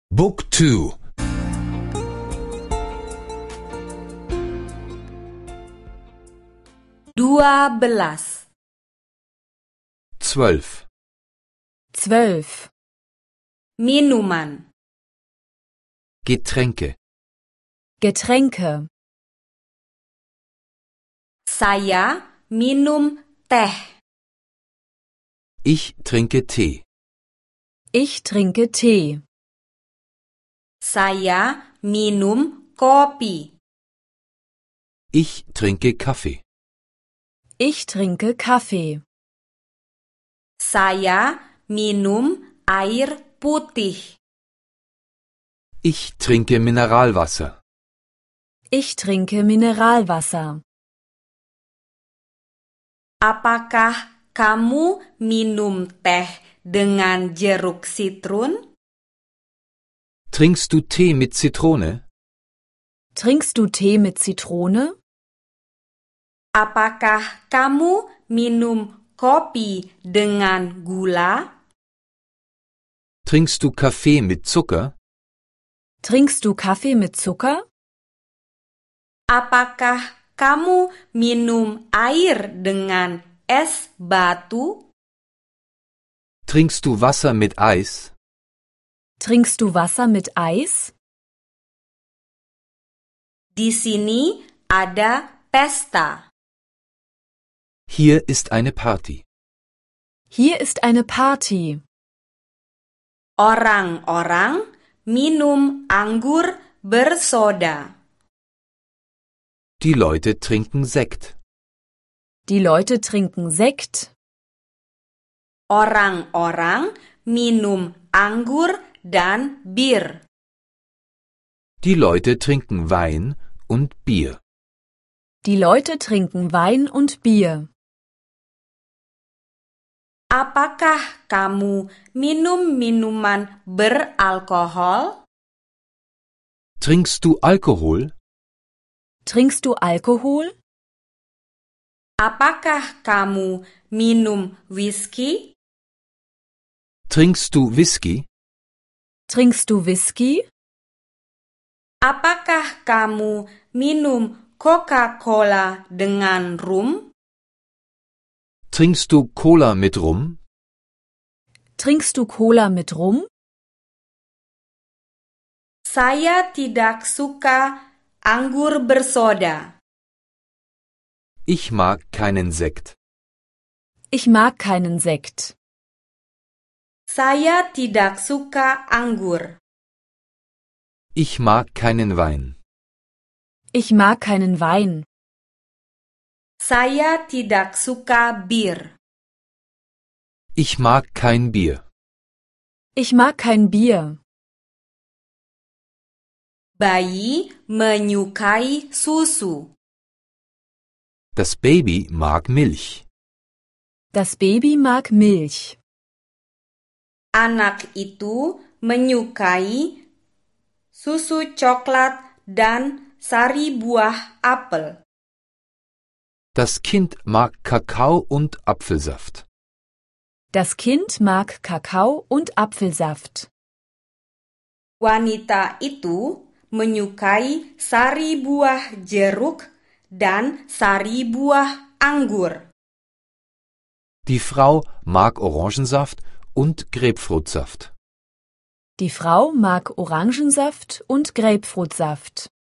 Book 2. 12. 12. 12. Minuman. Getränke. Getränke. Saya minum teh. Ich trinke Tee. Ich trinke Tee. Saya minum kopi. Ich trinke Kaffee. Ich trinke Kaffee. Saya minum air putih. Ich trinke Mineralwasser. Ich trinke Mineralwasser. Apakah kamu minum teh dengan jeruk sitrun? Trinkst du Tee mit Zitrone? Trinkst du Tee mit Zitrone? Apakah kamu minum kopi dengan gula? Trinkst du Kaffee mit Zucker? Trinkst du Kaffee mit Zucker? Apakah kamu minum air dengan es batu? Trinkst du Wasser mit Eis? Trinkst du Wasser mit Eis? Di sini ada pesta. Hier ist eine Party. Hier ist eine Party. Orang-orang minum anggur bersoda. Die Leute trinken Sekt. Die Leute trinken Sekt. Orang-orang minum anggur dan bir. Die Leute trinken Wein und Bier. Die Leute trinken Wein und Bier. Apakah kamu minum minuman beralkohol? Trinkst du Alkohol? Trinkst du Alkohol? Apakah kamu minum whisky? Trinkst du Whisky? Trinkst du Whisky? Apakah kamu minum Coca-Cola dengan rum? Trinkst du Cola mit Rum? Trinkst du Cola mit Rum? Saya tidak suka anggur bersoda. Ich mag keinen Sekt. Ich mag keinen Sekt. Saya tidak suka anggur. Ich mag keinen Wein. Ich mag keinen Wein. Saya tidak suka bir. Ich mag kein Bier. Ich mag kein Bier. Bayi menyukai susu. Das Baby mag Milch. Das Baby mag Milch. Anak itu menyukai susu coklat dan sari buah apel. Das Kind mag Kakao und Apfelsaft. Das Kind mag Kakao und Apfelsaft. Wanita itu menyukai sari buah jeruk dan sari buah anggur. Die Frau mag Orangensaft und Grapefruitsaft. Die Frau mag Orangensaft und Grapefruitsaft.